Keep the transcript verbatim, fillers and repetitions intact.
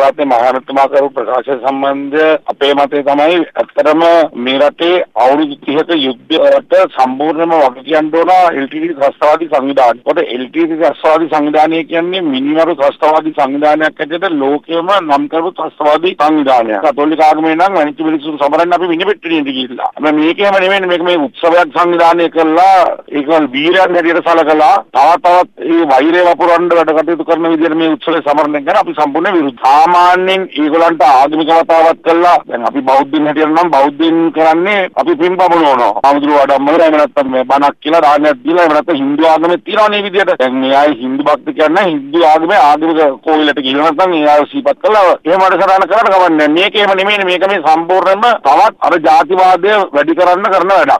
පළාතේ මහානතුමා කරපු ප්‍රකාශය සම්බන්ධ අපේ මතය තමයි ඇත්තටම මේ රටේ අවුරුදු තිහක යුද්ධයට සම්පූර්ණයෙන්ම වග කියන්න ඕන එල් ටී ටී ත්‍රස්තවාදී සංවිධානය. කොට එල් ටී ටී ත්‍රස්තවාදී සංවිධානය කියන්නේ මිනිමරු ත්‍රස්තවාදී සංවිධානයක් ඇතුළත ලෝකෙම නම් කරපු ත්‍රස්තවාදී සංවිධානයක්. කතෝලික ආගමේ නම් අනිත් මිනිස්සු සමරන්න අපි මිනිපෙට්ටියට ගිහිල්ලා. හැබැයි මේකේම නෙමෙයි මේක මේ උත්සවයක් සංවිධානය කළා ඒකවල වීරයන් හැටියට සලකලා තව තවත් ඒ වෛරය වපුරන්න වැඩ කටයුතු කරන විදිහට මේ උත්සවය සමරන එක ගැන අපි සම්පූර්ණ විරුද්ධයි. සාමාන්‍යයෙන් ඒගොල්ලන්ට ආගමික වතාවක් කළා දැන් අපි බෞද්ධින් හැටියට නම් බෞද්ධින් කරන්නේ අපි පින් පමුණවනවා. ආමුදුර වඩම්මල එහෙම නැත්නම් මේ බණක් කියලා දානයක් දීලා එහෙම නැත්නම් හින්දු ආගමේ තියනවා මේ විදිහට. දැන් මේ අය හින්දු භක්ත කියන්නේ හින්දු ආගමේ ආගමික කෝවිලට ගිහින් නැත්නම් ඒ අය සිහිපත් කළා එහෙම අඩසරණ කරන්න කවන්නේ. මේකේම නෙමෙයි මේක මේ සම්පූර්ණයෙන්ම තවත් අර ජාතිවාදය වැඩි කරන්න කරන වැඩක්.